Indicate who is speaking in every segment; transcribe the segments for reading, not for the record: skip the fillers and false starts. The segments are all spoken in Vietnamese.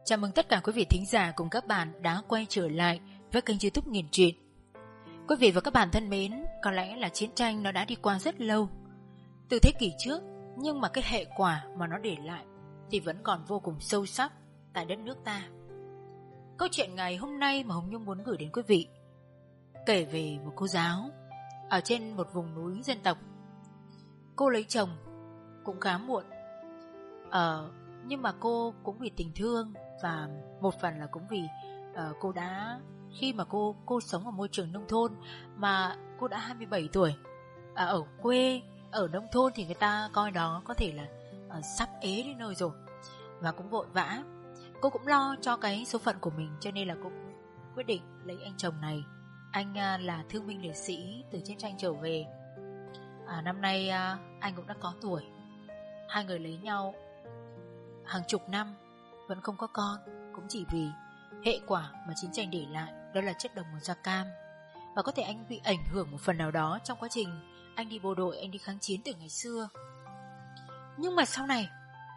Speaker 1: Chào mừng tất cả quý vị thính giả cùng các bạn đã quay trở lại với kênh YouTube Nghiền Truyện. Quý vị và các bạn thân mến, có lẽ là chiến tranh nó đã đi qua rất lâu, từ thế kỷ trước, nhưng mà cái hệ quả mà nó để lại thì vẫn còn vô cùng sâu sắc tại đất nước ta. Câu chuyện ngày hôm nay mà Hồng Nhung muốn gửi đến quý vị kể về một cô giáo ở trên một vùng núi dân tộc. Cô lấy chồng cũng khá muộn, nhưng mà cô cũng vì tình thương và một phần là cũng vì cô đã khi mà cô sống ở môi trường nông thôn mà cô đã 27 tuổi. Ở quê, ở nông thôn thì người ta coi đó có thể là sắp ế đến nơi rồi và cũng vội vã. Cô cũng lo cho cái số phận của mình, cho nên là cô quyết định lấy anh chồng này. Anh là thương binh liệt sĩ từ chiến tranh trở về. Năm nay anh cũng đã có tuổi. Hai người lấy nhau hàng chục năm vẫn không có con, cũng chỉ vì hệ quả mà chiến tranh để lại, đó là chất độc màu da cam. Và có thể anh bị ảnh hưởng một phần nào đó trong quá trình anh đi bộ đội, anh đi kháng chiến từ ngày xưa. Nhưng mà sau này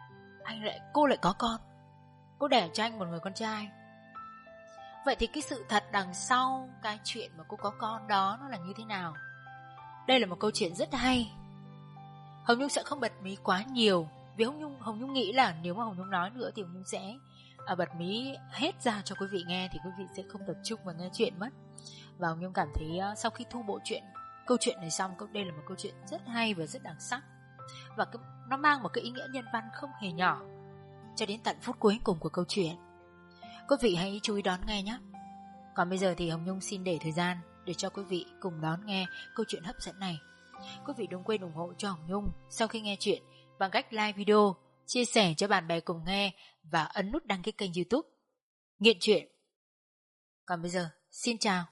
Speaker 1: cô lại có con. Cô đẻ cho anh một người con trai. Vậy thì cái sự thật đằng sau cái chuyện mà cô có con đó nó là như thế nào? Đây là một câu chuyện rất hay. Hồng Nhung sẽ không bật mí quá nhiều, vì Hồng Nhung nghĩ là nếu mà Hồng Nhung nói nữa thì Hồng Nhung sẽ bật mí hết ra cho quý vị nghe, thì quý vị sẽ không tập trung vào nghe chuyện mất. Và Hồng Nhung cảm thấy sau khi thu bộ câu chuyện này xong, đây là một câu chuyện rất hay và rất đặc sắc. Và nó mang một cái ý nghĩa nhân văn không hề nhỏ cho đến tận phút cuối cùng của câu chuyện. Quý vị hãy chú ý đón nghe nhé. Còn bây giờ thì Hồng Nhung xin để thời gian để cho quý vị cùng đón nghe câu chuyện hấp dẫn này. Quý vị đừng quên ủng hộ cho Hồng Nhung sau khi nghe chuyện bằng cách like video, chia sẻ cho bạn bè cùng nghe và ấn nút đăng ký kênh YouTube Nghiện Truyện. Còn bây giờ, xin chào.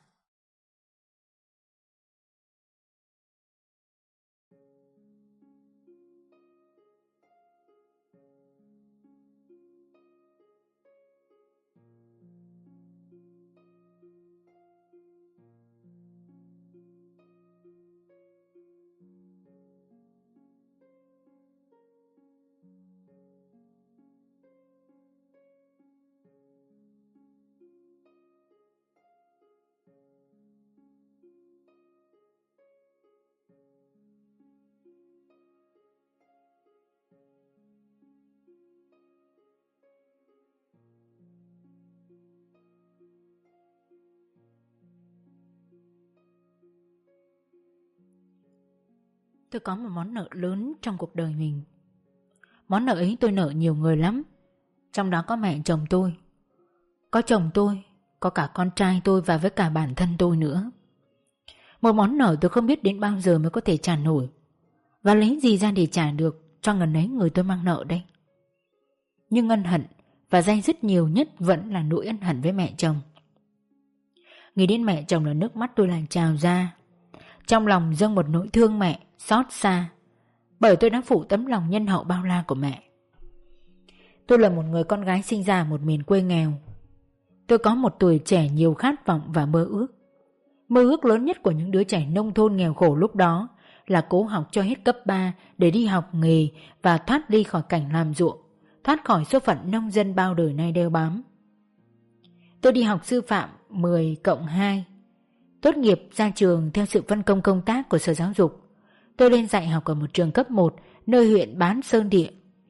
Speaker 1: Tôi có một món nợ lớn trong cuộc đời mình. Món nợ ấy tôi nợ nhiều người lắm. Trong đó có mẹ chồng tôi, có chồng tôi, có cả con trai tôi và với cả bản thân tôi nữa. Một món nợ tôi không biết đến bao giờ mới có thể trả nổi. Và lấy gì ra để trả được cho ngần ấy người tôi mang nợ đây. Nhưng ân hận và day dứt nhiều nhất vẫn là nỗi ân hận với mẹ chồng. Nghĩ đến mẹ chồng là nước mắt tôi lại trào ra. Trong lòng dâng một nỗi thương mẹ, xót xa, bởi tôi đã phụ tấm lòng nhân hậu bao la của mẹ. Tôi là một người con gái sinh ra ở một miền quê nghèo. Tôi có một tuổi trẻ nhiều khát vọng và mơ ước. Mơ ước lớn nhất của những đứa trẻ nông thôn nghèo khổ lúc đó là cố học cho hết cấp 3 để đi học nghề và thoát đi khỏi cảnh làm ruộng, thoát khỏi số phận nông dân bao đời nay đeo bám. Tôi đi học sư phạm 10+2. Tốt nghiệp ra trường theo sự phân công công tác của Sở Giáo dục. Tôi lên dạy học ở một trường cấp 1 nơi huyện Bán Sơn Địa.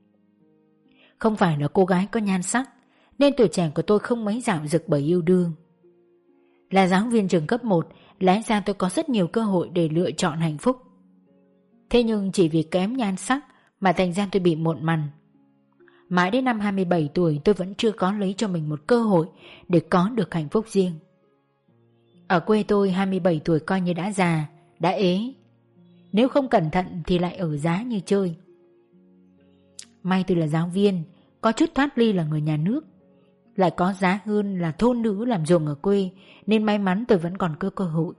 Speaker 1: Không phải là cô gái có nhan sắc nên tuổi trẻ của tôi không mấy dạo dực bởi yêu đương. Là giáo viên trường cấp 1, lẽ ra tôi có rất nhiều cơ hội để lựa chọn hạnh phúc. Thế nhưng chỉ vì kém nhan sắc mà thành ra tôi bị muộn mằn. Mãi đến năm 27 tuổi tôi vẫn chưa có lấy cho mình một cơ hội để có được hạnh phúc riêng. Ở quê tôi 27 tuổi coi như đã già, đã ế. Nếu không cẩn thận thì lại ở giá như chơi. May tôi là giáo viên, có chút thoát ly là người nhà nước, lại có giá hơn là thôn nữ làm ruộng ở quê, nên may mắn tôi vẫn còn cơ hội.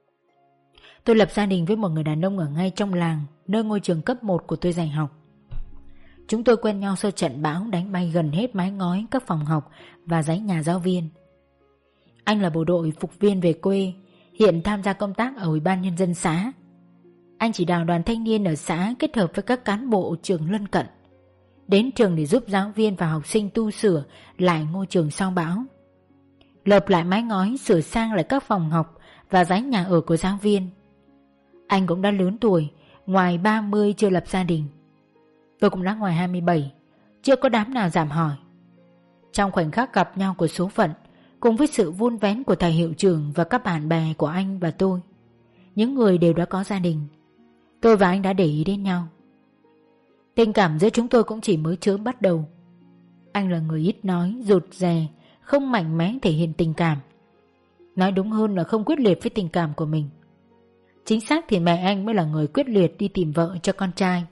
Speaker 1: Tôi lập gia đình với một người đàn ông ở ngay trong làng, nơi ngôi trường cấp 1 của tôi dạy học. Chúng tôi quen nhau sau trận bão đánh bay gần hết mái ngói các phòng học và dãy nhà giáo viên. Anh là bộ đội phục viên về quê, hiện tham gia công tác ở Ủy ban Nhân dân xã. Anh chỉ đạo đoàn thanh niên ở xã kết hợp với các cán bộ trường lân cận đến trường để giúp giáo viên và học sinh tu sửa lại ngôi trường sau bão, lợp lại mái ngói, sửa sang lại các phòng học và dãy nhà ở của giáo viên. Anh cũng đã lớn tuổi, ngoài 30 chưa lập gia đình. Tôi cũng đã ngoài 27, chưa có đám nào dám hỏi. Trong khoảnh khắc gặp nhau của số phận, cùng với sự vun vén của thầy hiệu trưởng và các bạn bè của anh và tôi, những người đều đã có gia đình, tôi và anh đã để ý đến nhau. Tình cảm giữa chúng tôi cũng chỉ mới chớm bắt đầu. Anh là người ít nói, rụt rè, không mạnh mẽ thể hiện tình cảm. Nói đúng hơn là không quyết liệt với tình cảm của mình. Chính xác thì mẹ anh mới là người quyết liệt đi tìm vợ cho con trai.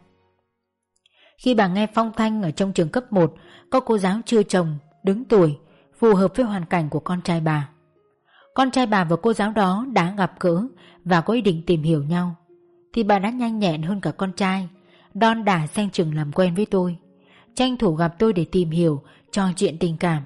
Speaker 1: Khi bà nghe phong thanh ở trong trường cấp 1 có cô giáo chưa chồng, đứng tuổi, phù hợp với hoàn cảnh của con trai bà, con trai bà và cô giáo đó đã gặp gỡ và có ý định tìm hiểu nhau, thì bà đã nhanh nhẹn hơn cả con trai, đon đả sang trường làm quen với tôi, tranh thủ gặp tôi để tìm hiểu, trò chuyện tình cảm.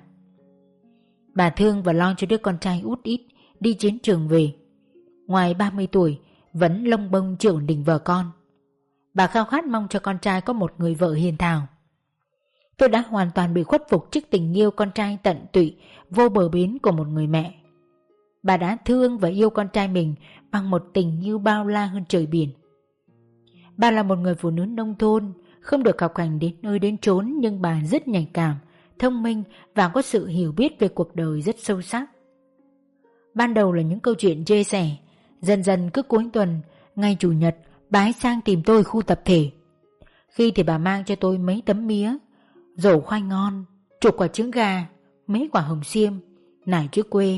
Speaker 1: Bà thương và lo cho đứa con trai út ít đi chiến trường về, ngoài 30 tuổi vẫn lông bông chưa ổn định vợ con. Bà khao khát mong cho con trai có một người vợ hiền thảo. Tôi đã hoàn toàn bị khuất phục trước tình yêu con trai tận tụy, vô bờ bến của một người mẹ. Bà đã thương và yêu con trai mình bằng một tình yêu bao la hơn trời biển. Bà là một người phụ nữ nông thôn, không được học hành đến nơi đến chốn, nhưng bà rất nhạy cảm, thông minh và có sự hiểu biết về cuộc đời rất sâu sắc. Ban đầu là những câu chuyện chia sẻ, dần dần cứ cuối tuần, ngày chủ nhật, bà ấy sang tìm tôi khu tập thể. Khi thì bà mang cho tôi mấy tấm mía, rổ khoai ngon, chục quả trứng gà, mấy quả hồng xiêm, nải chữ quê.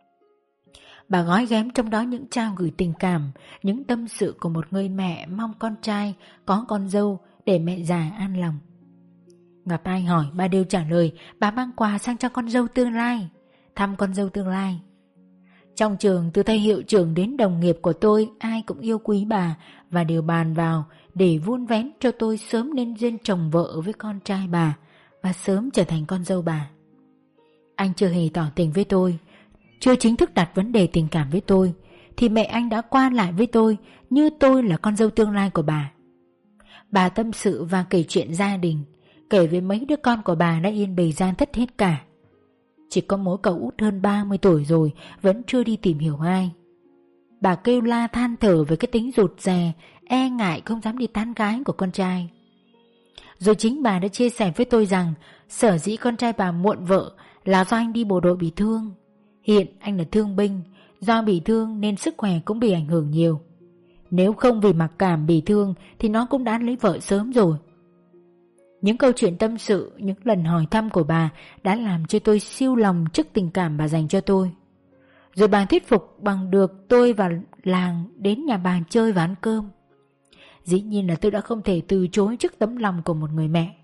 Speaker 1: Bà gói ghém trong đó những trao gửi tình cảm, những tâm sự của một người mẹ mong con trai có con dâu để mẹ già an lòng. Gặp ai hỏi bà đều trả lời bà mang quà sang cho con dâu tương lai, thăm con dâu tương lai. Trong trường, từ thầy hiệu trưởng đến đồng nghiệp của tôi, ai cũng yêu quý bà và đều bàn vào để vun vén cho tôi sớm nên duyên chồng vợ với con trai bà và sớm trở thành con dâu bà. Anh chưa hề tỏ tình với tôi, chưa chính thức đặt vấn đề tình cảm với tôi, thì mẹ anh đã qua lại với tôi như tôi là con dâu tương lai của bà. Bà tâm sự và kể chuyện gia đình, kể về mấy đứa con của bà đã yên bề gian thất hết cả. Chỉ có mỗi cậu út hơn 30 tuổi rồi vẫn chưa đi tìm hiểu ai. Bà kêu la than thở về cái tính rụt rè, e ngại không dám đi tán gái của con trai. Rồi chính bà đã chia sẻ với tôi rằng sở dĩ con trai bà muộn vợ là do anh đi bộ đội bị thương. Hiện anh là thương binh, do bị thương nên sức khỏe cũng bị ảnh hưởng nhiều. Nếu không vì mặc cảm bị thương thì nó cũng đã lấy vợ sớm rồi. Những câu chuyện tâm sự, những lần hỏi thăm của bà đã làm cho tôi siêu lòng trước tình cảm bà dành cho tôi. Rồi bà thuyết phục bằng được tôi vào làng đến nhà bà chơi và ăn cơm. Dĩ nhiên là tôi đã không thể từ chối trước tấm lòng của một người mẹ.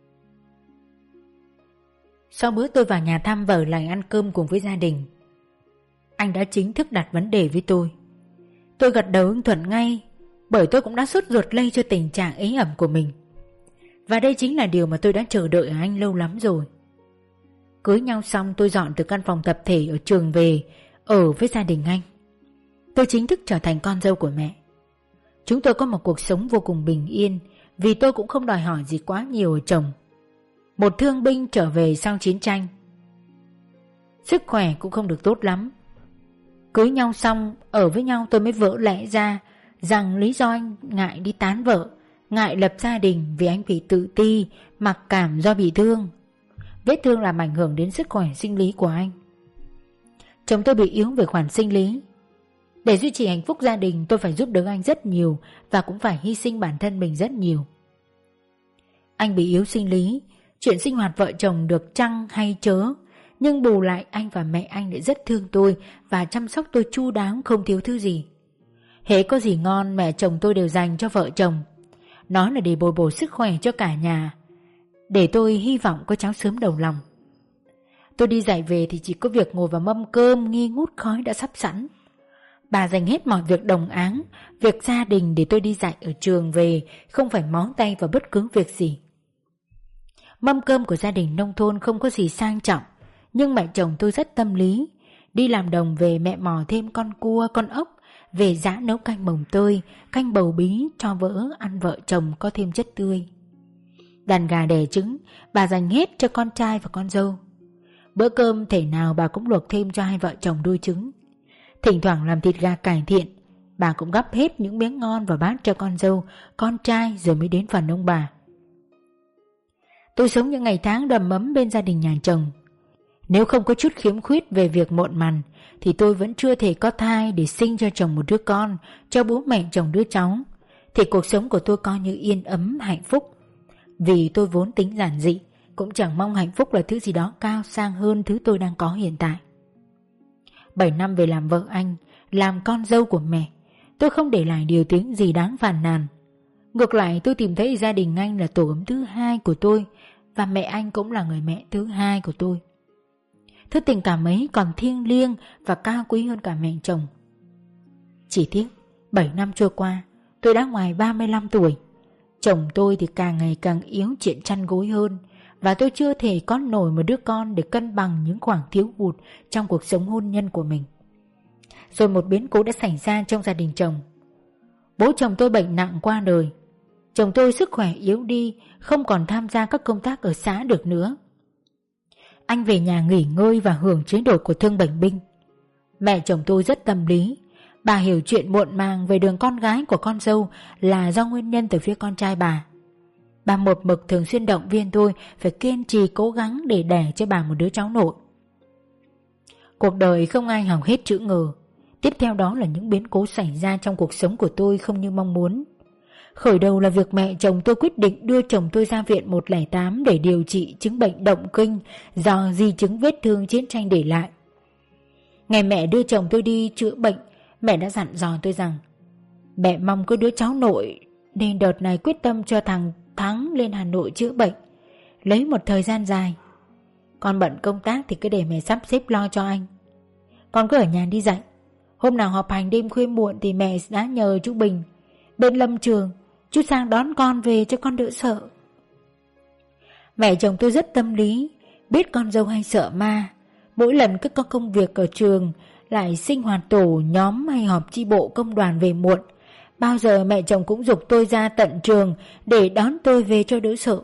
Speaker 1: Sau bữa tôi vào nhà thăm vợ lại ăn cơm cùng với gia đình, anh đã chính thức đặt vấn đề với tôi. Tôi gật đầu ưng thuận ngay, bởi tôi cũng đã sốt ruột lây cho tình trạng ế ẩm của mình. Và đây chính là điều mà tôi đã chờ đợi ở anh lâu lắm rồi. Cưới nhau xong tôi dọn từ căn phòng tập thể ở trường về, ở với gia đình anh. Tôi chính thức trở thành con dâu của mẹ. Chúng tôi có một cuộc sống vô cùng bình yên, vì tôi cũng không đòi hỏi gì quá nhiều ở chồng. Một thương binh trở về sau chiến tranh, sức khỏe cũng không được tốt lắm. Cưới nhau xong, ở với nhau tôi mới vỡ lẽ ra rằng lý do anh ngại đi tán vợ, ngại lập gia đình vì anh bị tự ti, mặc cảm do bị thương. Vết thương làm ảnh hưởng đến sức khỏe sinh lý của anh. Chồng tôi bị yếu về khoản sinh lý. Để duy trì hạnh phúc gia đình, tôi phải giúp đỡ anh rất nhiều và cũng phải hy sinh bản thân mình rất nhiều. Anh bị yếu sinh lý, chuyện sinh hoạt vợ chồng được chăng hay chớ, nhưng bù lại anh và mẹ anh lại rất thương tôi và chăm sóc tôi chu đáo không thiếu thứ gì. Hễ có gì ngon mẹ chồng tôi đều dành cho vợ chồng, nói là để bồi bổ sức khỏe cho cả nhà, để tôi hy vọng có cháu sớm đầu lòng. Tôi đi dạy về thì chỉ có việc ngồi vào mâm cơm nghi ngút khói đã sắp sẵn. Bà dành hết mọi việc đồng áng, việc gia đình để tôi đi dạy ở trường về, không phải mó tay vào bất cứ việc gì. Mâm cơm của gia đình nông thôn không có gì sang trọng, nhưng mẹ chồng tôi rất tâm lý. Đi làm đồng về mẹ mò thêm con cua, con ốc, về giã nấu canh mồng tơi, canh bầu bí cho vợ ăn vợ chồng có thêm chất tươi. Đàn gà đẻ trứng bà dành hết cho con trai và con dâu. Bữa cơm thể nào bà cũng luộc thêm cho hai vợ chồng đôi trứng. Thỉnh thoảng làm thịt gà cải thiện, bà cũng gắp hết những miếng ngon vào bát cho con dâu, con trai rồi mới đến phần ông bà. Tôi sống những ngày tháng đầm ấm bên gia đình nhà chồng. Nếu không có chút khiếm khuyết về việc muộn mằn thì tôi vẫn chưa thể có thai để sinh cho chồng một đứa con, cho bố mẹ chồng đứa cháu, thì cuộc sống của tôi coi như yên ấm hạnh phúc. Vì tôi vốn tính giản dị, cũng chẳng mong hạnh phúc là thứ gì đó cao sang hơn thứ tôi đang có hiện tại. 7 năm về làm vợ anh, làm con dâu của mẹ, tôi không để lại điều tiếng gì đáng phàn nàn. Ngược lại, tôi tìm thấy gia đình anh là tổ ấm thứ hai của tôi, và mẹ anh cũng là người mẹ thứ hai của tôi. Thứ tình cảm ấy còn thiêng liêng và cao quý hơn cả mẹ chồng. Chỉ tiếc 7 năm trôi qua, tôi đã ngoài 35 tuổi. Chồng tôi thì càng ngày càng yếu chuyện chăn gối hơn, và tôi chưa thể có nổi một đứa con để cân bằng những khoảng thiếu hụt trong cuộc sống hôn nhân của mình. Rồi một biến cố đã xảy ra trong gia đình chồng. Bố chồng tôi bệnh nặng qua đời. Chồng tôi sức khỏe yếu đi, không còn tham gia các công tác ở xã được nữa. Anh về nhà nghỉ ngơi và hưởng chế độ của thương bệnh binh. Mẹ chồng tôi rất tâm lý. Bà hiểu chuyện muộn màng về đường con gái của con dâu là do nguyên nhân từ phía con trai bà. Bà một mực thường xuyên động viên tôi phải kiên trì cố gắng để đẻ cho bà một đứa cháu nội. Cuộc đời không ai học hết chữ ngờ. Tiếp theo đó là những biến cố xảy ra trong cuộc sống của tôi không như mong muốn. Khởi đầu là việc mẹ chồng tôi quyết định đưa chồng tôi ra viện 108 để điều trị chứng bệnh động kinh do di chứng vết thương chiến tranh để lại. Ngày mẹ đưa chồng tôi đi chữa bệnh, mẹ đã dặn dò tôi rằng mẹ mong có đứa cháu nội, nên đợt này quyết tâm cho thằng Thắng lên Hà Nội chữa bệnh, lấy một thời gian dài. Con bận công tác thì cứ để mẹ sắp xếp lo cho anh. Con cứ ở nhà đi dạy. Hôm nào họp hành đêm khuya muộn thì mẹ đã nhờ chú Bình bên lâm trường, chú sang đón con về cho con đỡ sợ. Mẹ chồng tôi rất tâm lý, biết con dâu hay sợ ma. Mỗi lần cứ có công việc ở trường, lại sinh hoạt tổ nhóm hay họp chi bộ công đoàn về muộn, bao giờ mẹ chồng cũng giục tôi ra tận trường để đón tôi về cho đỡ sợ.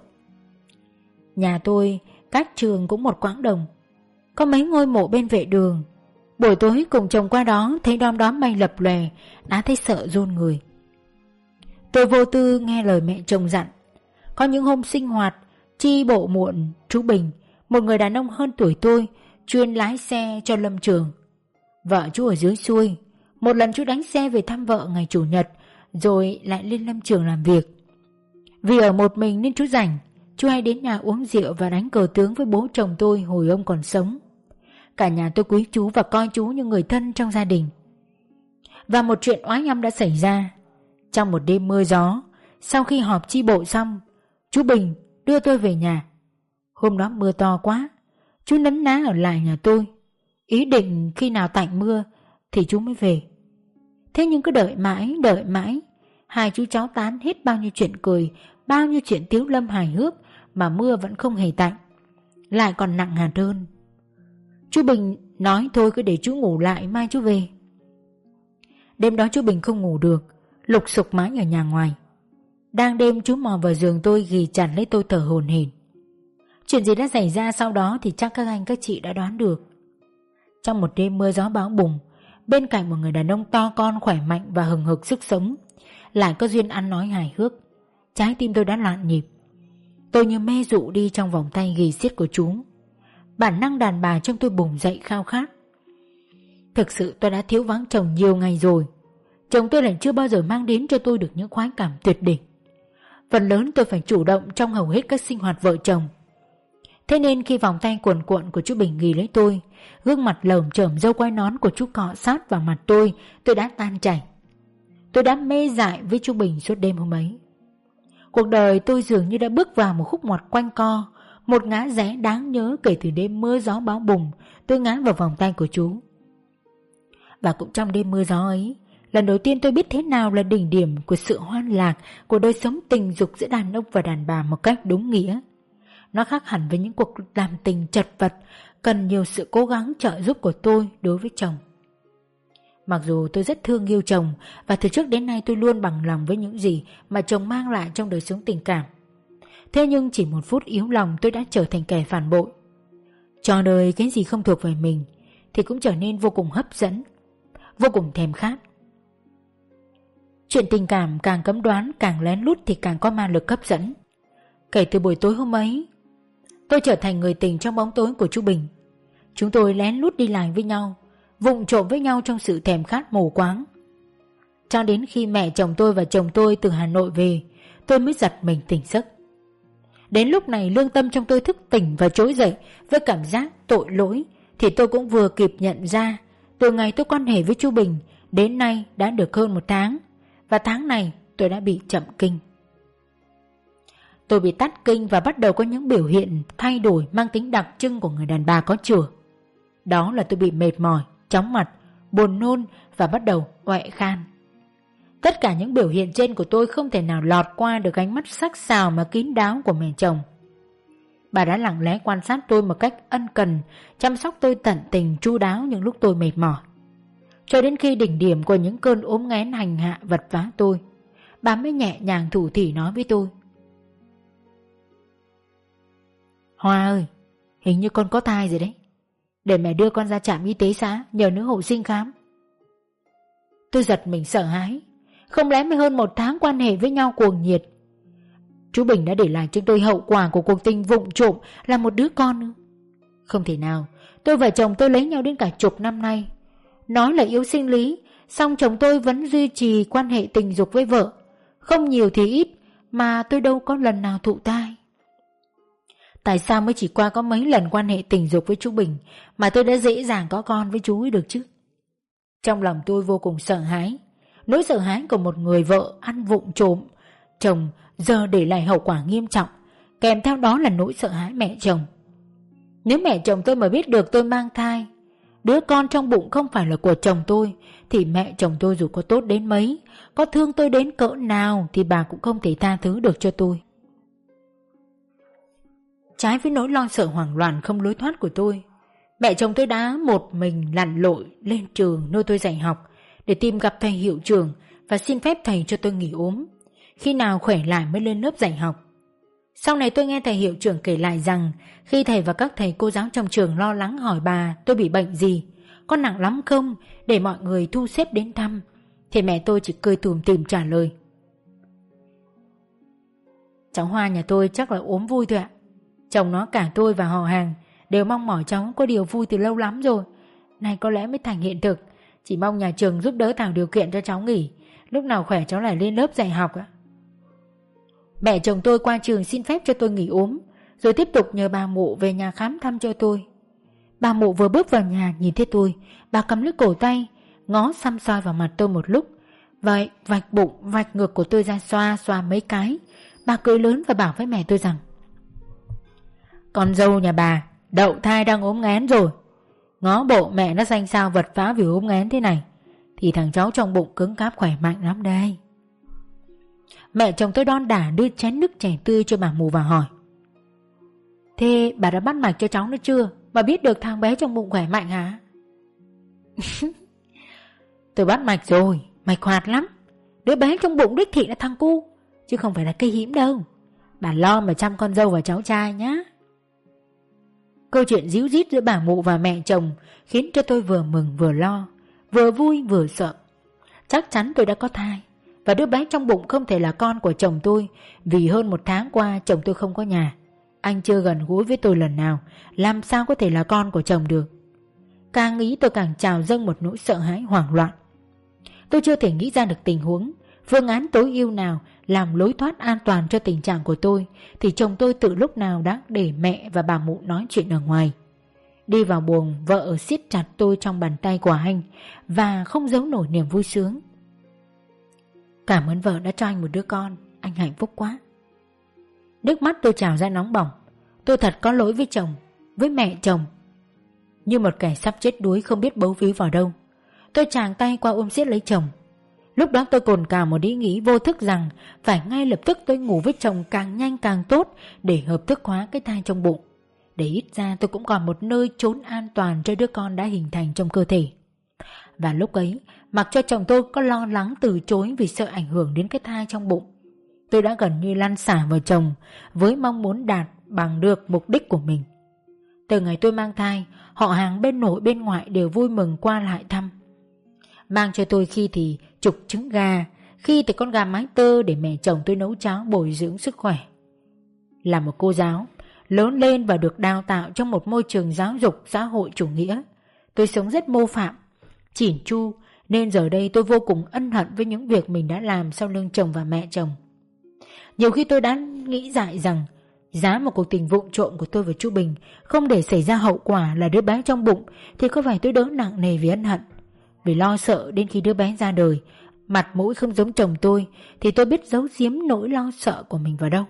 Speaker 1: Nhà tôi cách trường cũng một quãng đồng, có mấy ngôi mộ bên vệ đường. Buổi tối cùng chồng qua đó thấy đom đóm bay lập lòe, đã thấy sợ run người. Tôi vô tư nghe lời mẹ chồng dặn. Có những hôm sinh hoạt chi bộ muộn, chú Bình, một người đàn ông hơn tuổi tôi, chuyên lái xe cho lâm trường. Vợ chú ở dưới xuôi. Một lần chú đánh xe về thăm vợ ngày chủ nhật, rồi lại lên lâm trường làm việc. Vì ở một mình nên chú rảnh, chú hay đến nhà uống rượu và đánh cờ tướng với bố chồng tôi hồi ông còn sống. Cả nhà tôi quý chú và coi chú như người thân trong gia đình. Và một chuyện oái oăm đã xảy ra. Trong một đêm mưa gió, sau khi họp chi bộ xong, chú Bình đưa tôi về nhà. Hôm đó mưa to quá, chú nấn ná ở lại nhà tôi, ý định khi nào tạnh mưa thì chú mới về. Thế nhưng cứ đợi mãi, hai chú cháu tán hết bao nhiêu chuyện cười, bao nhiêu chuyện tiếu lâm hài hước mà mưa vẫn không hề tạnh, lại còn nặng hạt hơn. Chú Bình nói thôi cứ để chú ngủ lại, mai chú về. Đêm đó chú Bình không ngủ được, lục sục mãi ở nhà ngoài. Đang đêm chú mò vào giường tôi ghì chặt lấy tôi thở hổn hển. Chuyện gì đã xảy ra sau đó thì chắc các anh các chị đã đoán được. Trong một đêm mưa gió bão bùng, bên cạnh một người đàn ông to con khỏe mạnh và hừng hực sức sống, lại có duyên ăn nói hài hước, trái tim tôi đã loạn nhịp. Tôi như mê dụ đi trong vòng tay ghì siết của chú. Bản năng đàn bà trong tôi bùng dậy khao khát. Thực sự tôi đã thiếu vắng chồng nhiều ngày rồi. Chồng tôi lại chưa bao giờ mang đến cho tôi được những khoái cảm tuyệt đỉnh. Phần lớn tôi phải chủ động trong hầu hết các sinh hoạt vợ chồng. Thế nên khi vòng tay cuồn cuộn của chú Bình ghì lấy tôi, gương mặt lởm chởm râu quai nón của chú cọ sát vào mặt tôi đã tan chảy. Tôi đã mê dại với chú Bình suốt đêm hôm ấy. Cuộc đời tôi dường như đã bước vào một khúc ngoặt quanh co, một ngã rẽ đáng nhớ kể từ đêm mưa gió bão bùng tôi ngã vào vòng tay của chú. Và cũng trong đêm mưa gió ấy, lần đầu tiên tôi biết thế nào là đỉnh điểm của sự hoan lạc của đời sống tình dục giữa đàn ông và đàn bà một cách đúng nghĩa. Nó khác hẳn với những cuộc làm tình chật vật, cần nhiều sự cố gắng trợ giúp của tôi đối với chồng. Mặc dù tôi rất thương yêu chồng, và từ trước đến nay tôi luôn bằng lòng với những gì mà chồng mang lại trong đời sống tình cảm. Thế nhưng chỉ một phút yếu lòng tôi đã trở thành kẻ phản bội. Cho đời cái gì không thuộc về mình thì cũng trở nên vô cùng hấp dẫn, vô cùng thèm khát. Chuyện tình cảm càng cấm đoán, càng lén lút thì càng có ma lực hấp dẫn. Kể từ buổi tối hôm ấy, tôi trở thành người tình trong bóng tối của chú Bình. Chúng tôi lén lút đi lại với nhau, vụng trộm với nhau trong sự thèm khát mù quáng. Cho đến khi mẹ chồng tôi và chồng tôi từ Hà Nội về, tôi mới giật mình tỉnh giấc. Đến lúc này lương tâm trong tôi thức tỉnh và trỗi dậy với cảm giác tội lỗi, thì tôi cũng vừa kịp nhận ra từ ngày tôi quan hệ với chú Bình đến nay đã được hơn 1 tháng, và tháng này tôi đã bị chậm kinh. Tôi bị tắt kinh và bắt đầu có những biểu hiện thay đổi mang tính đặc trưng của người đàn bà có chửa. Đó là tôi bị mệt mỏi, chóng mặt, buồn nôn và bắt đầu oẹ khan. Tất cả những biểu hiện trên của tôi không thể nào lọt qua được ánh mắt sắc sảo mà kín đáo của mẹ chồng. Bà đã lặng lẽ quan sát tôi một cách ân cần, chăm sóc tôi tận tình chu đáo những lúc tôi mệt mỏi. Cho đến khi đỉnh điểm của những cơn ốm nghén hành hạ vật vã tôi, bà mới nhẹ nhàng thủ thỉ nói với tôi: Hoa ơi, hình như con có thai rồi đấy. Để mẹ đưa con ra trạm y tế xã nhờ nữ hộ sinh khám. Tôi giật mình sợ hãi. Không lẽ mới hơn 1 tháng quan hệ với nhau cuồng nhiệt, chú Bình đã để lại cho tôi hậu quả của cuộc tình vụng trộm là một đứa con nữa? Không thể nào. Tôi và chồng tôi lấy nhau đến cả chục năm nay. Nói là yêu sinh lý, song chồng tôi vẫn duy trì quan hệ tình dục với vợ. Không nhiều thì ít, mà tôi đâu có lần nào thụ thai. Tại sao mới chỉ qua có mấy lần quan hệ tình dục với chú Bình mà tôi đã dễ dàng có con với chú ấy được chứ? Trong lòng tôi vô cùng sợ hãi. Nỗi sợ hãi của một người vợ ăn vụng trộm chồng giờ để lại hậu quả nghiêm trọng, kèm theo đó là nỗi sợ hãi mẹ chồng. Nếu mẹ chồng tôi mà biết được tôi mang thai, đứa con trong bụng không phải là của chồng tôi, thì mẹ chồng tôi dù có tốt đến mấy, có thương tôi đến cỡ nào, thì bà cũng không thể tha thứ được cho tôi. Trái với nỗi lo sợ hoảng loạn không lối thoát của tôi, mẹ chồng tôi đã một mình lặn lội lên trường nơi tôi dạy học để tìm gặp thầy hiệu trưởng và xin phép thầy cho tôi nghỉ ốm, khi nào khỏe lại mới lên lớp dạy học. Sau này tôi nghe thầy hiệu trưởng kể lại rằng khi thầy và các thầy cô giáo trong trường lo lắng hỏi bà tôi bị bệnh gì, có nặng lắm không, để mọi người thu xếp đến thăm, thì mẹ tôi chỉ cười tủm tỉm trả lời: Cháu Hoa nhà tôi chắc là ốm vui thôi ạ. Chồng nó, cả tôi và họ hàng đều mong mỏi cháu có điều vui từ lâu lắm rồi, nay có lẽ mới thành hiện thực. Chỉ mong nhà trường giúp đỡ tạo điều kiện cho cháu nghỉ, lúc nào khỏe cháu lại lên lớp dạy học ạ. Mẹ chồng tôi qua trường xin phép cho tôi nghỉ ốm, rồi tiếp tục nhờ bà mụ về nhà khám thăm cho tôi. Bà mụ vừa bước vào nhà nhìn thấy tôi, bà cầm lấy cổ tay, ngó xăm soi vào mặt tôi một lúc, vậy vạch bụng vạch ngực của tôi ra xoa xoa mấy cái. Bà cười lớn và bảo với mẹ tôi rằng: Con dâu nhà bà đậu thai đang ốm nghén rồi. Ngó bộ mẹ nó xanh xao vật vã vì ốm nghén thế này, thì thằng cháu trong bụng cứng cáp khỏe mạnh lắm đây. Mẹ chồng tôi đon đả đưa chén nước chè tươi cho bà mù và hỏi: Thế bà đã bắt mạch cho cháu nó chưa, mà biết được thằng bé trong bụng khỏe mạnh hả? Tôi bắt mạch rồi, mạch hoạt lắm. Đứa bé trong bụng đích thị là thằng cu, chứ không phải là cây hĩm đâu. Bà lo mà chăm con dâu và cháu trai nhá. Câu chuyện díu dít giữa bà mụ và mẹ chồng khiến cho tôi vừa mừng vừa lo, vừa vui vừa sợ. Chắc chắn tôi đã có thai, và đứa bé trong bụng không thể là con của chồng tôi, vì hơn 1 tháng qua chồng tôi không có nhà. Anh chưa gần gũi với tôi lần nào, làm sao có thể là con của chồng được. Càng nghĩ tôi càng trào dâng một nỗi sợ hãi hoảng loạn. Tôi chưa thể nghĩ ra được tình huống, phương án tối ưu nào làm lối thoát an toàn cho tình trạng của tôi, thì chồng tôi từ lúc nào đã để mẹ và bà mụ nói chuyện ở ngoài. Đi vào buồng, vợ siết chặt tôi trong bàn tay của anh và không giấu nổi niềm vui sướng. Cảm ơn vợ đã cho anh một đứa con, anh hạnh phúc quá. Nước mắt tôi trào ra nóng bỏng. Tôi thật có lỗi với chồng, với mẹ chồng. Như một kẻ sắp chết đuối không biết bấu víu vào đâu, tôi tràng tay qua ôm siết lấy chồng. Lúc đó tôi cồn cào một ý nghĩ vô thức rằng phải ngay lập tức tôi ngủ với chồng càng nhanh càng tốt, để hợp thức hóa cái thai trong bụng, để ít ra tôi cũng còn một nơi trốn an toàn cho đứa con đã hình thành trong cơ thể. Và lúc ấy, mặc cho chồng tôi có lo lắng từ chối vì sợ ảnh hưởng đến cái thai trong bụng, tôi đã gần như lăn xả vào chồng với mong muốn đạt bằng được mục đích của mình. Từ ngày tôi mang thai, họ hàng bên nội bên ngoại đều vui mừng qua lại thăm. Mang cho tôi khi thì chục trứng gà, khi thì con gà mái tơ để mẹ chồng tôi nấu cháo bồi dưỡng sức khỏe. Là một cô giáo, lớn lên và được đào tạo trong một môi trường giáo dục xã hội chủ nghĩa, tôi sống rất mô phạm, chỉn chu, nên giờ đây tôi vô cùng ân hận với những việc mình đã làm sau lưng chồng và mẹ chồng. Nhiều khi tôi đã nghĩ dại rằng giá một cuộc tình vụng trộm của tôi và chú Bình không để xảy ra hậu quả là đứa bé trong bụng thì có phải tôi đỡ nặng nề vì ân hận. Vì lo sợ đến khi đứa bé ra đời, mặt mũi không giống chồng tôi thì tôi biết giấu giếm nỗi lo sợ của mình vào đâu.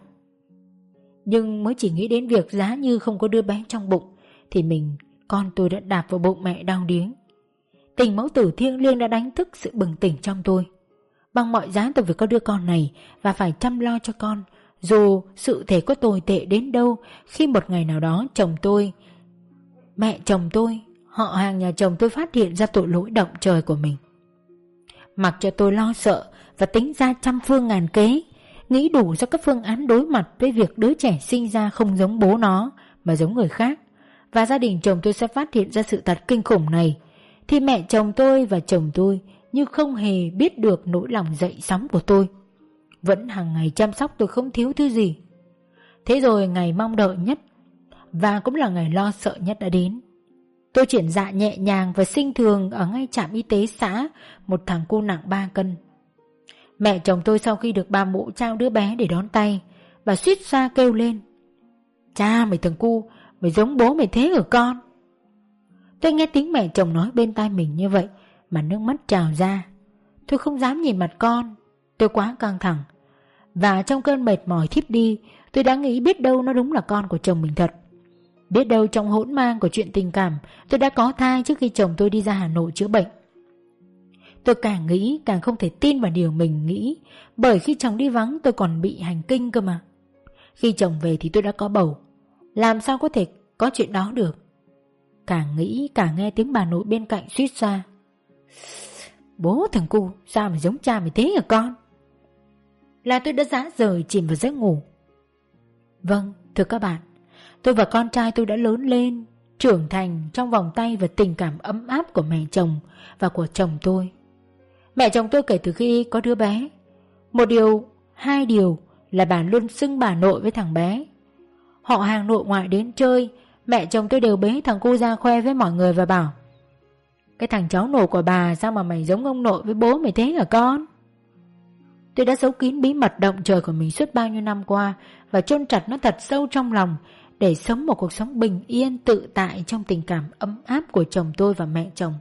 Speaker 1: Nhưng mới chỉ nghĩ đến việc giá như không có đứa bé trong bụng thì con tôi đã đạp vào bụng mẹ đau điếng. Tình mẫu tử thiêng liêng đã đánh thức sự bừng tỉnh trong tôi. Bằng mọi giá tôi phải có đứa con này và phải chăm lo cho con, dù sự thể có tồi tệ đến đâu. Khi một ngày nào đó chồng tôi, mẹ chồng tôi, họ hàng nhà chồng tôi phát hiện ra tội lỗi động trời của mình. Mặc cho tôi lo sợ và tính ra trăm phương ngàn kế, nghĩ đủ ra các phương án đối mặt với việc đứa trẻ sinh ra không giống bố nó mà giống người khác, và gia đình chồng tôi sẽ phát hiện ra sự thật kinh khủng này, thì mẹ chồng tôi và chồng tôi như không hề biết được nỗi lòng dậy sóng của tôi, vẫn hàng ngày chăm sóc tôi không thiếu thứ gì. Thế rồi ngày mong đợi nhất và cũng là ngày lo sợ nhất đã đến. Tôi chuyển dạ nhẹ nhàng và sinh thường ở ngay trạm y tế xã một thằng cu nặng 3 cân. Mẹ chồng tôi sau khi được bà mụ trao đứa bé để đón tay, bà suýt xoa kêu lên: "Cha mày thằng cu, mày giống bố mày thế hả con?" Tôi nghe tiếng mẹ chồng nói bên tai mình như vậy mà nước mắt trào ra. Tôi không dám nhìn mặt con, tôi quá căng thẳng. Và trong cơn mệt mỏi thiếp đi, tôi đã nghĩ biết đâu nó đúng là con của chồng mình thật. Biết đâu trong hỗn mang của chuyện tình cảm, tôi đã có thai trước khi chồng tôi đi ra Hà Nội chữa bệnh. Tôi càng nghĩ càng không thể tin vào điều mình nghĩ, bởi khi chồng đi vắng tôi còn bị hành kinh cơ mà. Khi chồng về thì tôi đã có bầu, làm sao có thể có chuyện đó được. Càng nghĩ càng nghe tiếng bà nội bên cạnh suýt xoa: "Bố thằng cu, sao mà giống cha mày thế hả con?" Là tôi đã rã rời chìm vào giấc ngủ. Vâng, thưa các bạn, tôi và con trai tôi đã lớn lên, trưởng thành trong vòng tay và tình cảm ấm áp của mẹ chồng và của chồng tôi. Mẹ chồng tôi kể từ khi có đứa bé, một điều, hai điều là bà luôn xưng bà nội với thằng bé. Họ hàng nội ngoại đến chơi, mẹ chồng tôi đều bế thằng cu ra khoe với mọi người và bảo: "Cái thằng cháu nội của bà sao mà mày giống ông nội với bố mày thế hả con?" Tôi đã giấu kín bí mật động trời của mình suốt bao nhiêu năm qua và chôn chặt nó thật sâu trong lòng để sống một cuộc sống bình yên tự tại trong tình cảm ấm áp của chồng tôi và mẹ chồng.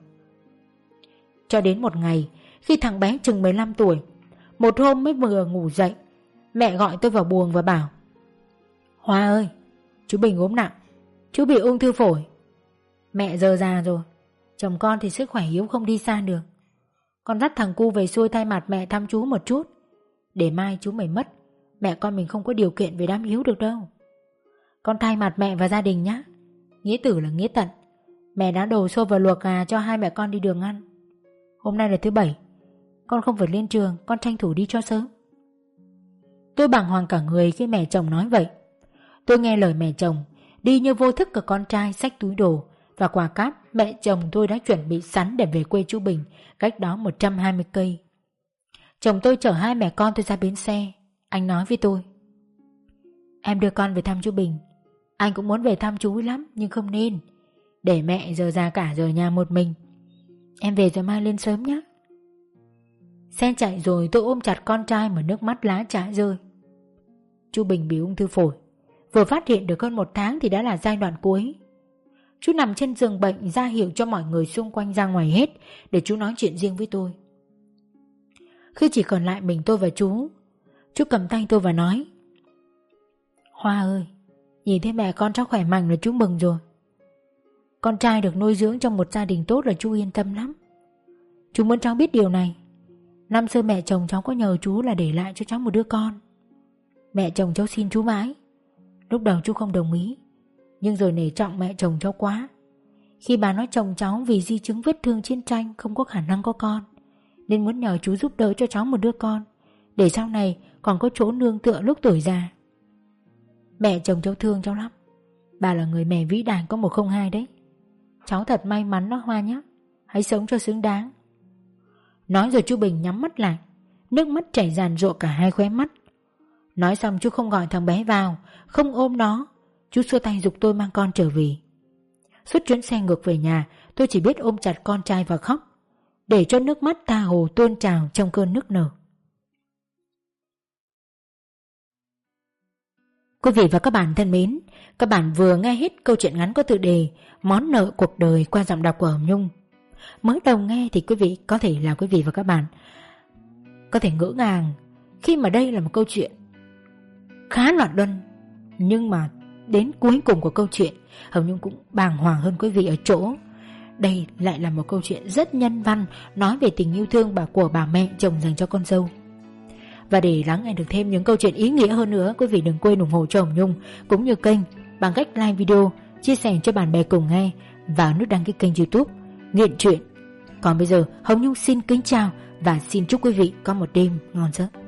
Speaker 1: Cho đến một ngày, khi thằng bé chừng 15 tuổi, một hôm mới vừa ngủ dậy, mẹ gọi tôi vào buồng và bảo: "Hoa ơi, chú Bình ốm nặng, chú bị ung thư phổi. Mẹ giờ già rồi, chồng con thì sức khỏe yếu không đi xa được. Con dắt thằng cu về xuôi thay mặt mẹ thăm chú một chút, để mai chú mày mất, mẹ con mình không có điều kiện về đám hiếu được đâu. Con thay mặt mẹ và gia đình nhá. Nghĩa tử là nghĩa tận. Mẹ đã đổ xô vào luộc gà cho hai mẹ con đi đường ăn. Hôm nay là thứ Bảy, con không phải lên trường, con tranh thủ đi cho sớm." Tôi bàng hoàng cả người khi mẹ chồng nói vậy. Tôi nghe lời mẹ chồng, đi như vô thức cả con trai xách túi đồ và quà cáp mẹ chồng tôi đã chuẩn bị sẵn để về quê chú Bình, cách đó 120 cây. Chồng tôi chở hai mẹ con tôi ra bến xe. Anh nói với tôi: "Em đưa con về thăm chú Bình. Anh cũng muốn về thăm chú ấy lắm, nhưng không nên, để mẹ giờ già cả rồi nhà một mình. Em về rồi mai lên sớm nhé." Xe chạy rồi tôi ôm chặt con trai mà nước mắt lá chả rơi. Chú Bình bị ung thư phổi, vừa phát hiện được hơn 1 tháng thì đã là giai đoạn cuối. Chú nằm trên giường bệnh ra hiệu cho mọi người xung quanh ra ngoài hết để chú nói chuyện riêng với tôi. Khi chỉ còn lại mình tôi và chú cầm tay tôi và nói: "Hoa ơi, nhìn thấy mẹ con cháu khỏe mạnh là chú mừng rồi. Con trai được nuôi dưỡng trong một gia đình tốt là chú yên tâm lắm. Chú muốn cháu biết điều này. Năm xưa mẹ chồng cháu có nhờ chú là để lại cho cháu một đứa con. Mẹ chồng cháu xin chú mãi. Lúc đầu chú không đồng ý, nhưng rồi nể trọng mẹ chồng cháu quá. Khi bà nói chồng cháu vì di chứng vết thương chiến tranh không có khả năng có con, nên muốn nhờ chú giúp đỡ cho cháu một đứa con, để sau này còn có chỗ nương tựa lúc tuổi già. Mẹ chồng cháu thương cháu lắm. Bà là người mẹ vĩ đại có 102 đấy. Cháu thật may mắn đó Hoa nhé. Hãy sống cho xứng đáng. Nói rồi chú Bình nhắm mắt lại, nước mắt chảy ràn rụa cả hai khóe mắt. Nói xong chú không gọi thằng bé vào, không ôm nó. Chú xua tay giục tôi mang con trở về. Suốt chuyến xe ngược về nhà, tôi chỉ biết ôm chặt con trai và khóc, để cho nước mắt tha hồ tuôn trào trong cơn nức nở. Quý vị và các bạn thân mến, các bạn vừa nghe hết câu chuyện ngắn có tựa đề Món nợ cuộc đời qua giọng đọc của Hồng Nhung. Mới đầu nghe thì quý vị và các bạn có thể ngỡ ngàng khi mà đây là một câu chuyện khá loạn luân, nhưng mà đến cuối cùng của câu chuyện, Hồng Nhung cũng bàng hoàng hơn quý vị ở chỗ đây lại là một câu chuyện rất nhân văn, nói về tình yêu thương của bà mẹ chồng dành cho con dâu. Và để lắng nghe được thêm những câu chuyện ý nghĩa hơn nữa, quý vị đừng quên ủng hộ cho Hồng Nhung cũng như kênh bằng cách like video, chia sẻ cho bạn bè cùng nghe và nút đăng ký kênh YouTube Nghiện Truyện. Còn bây giờ Hồng Nhung xin kính chào và xin chúc quý vị có một đêm ngon giấc.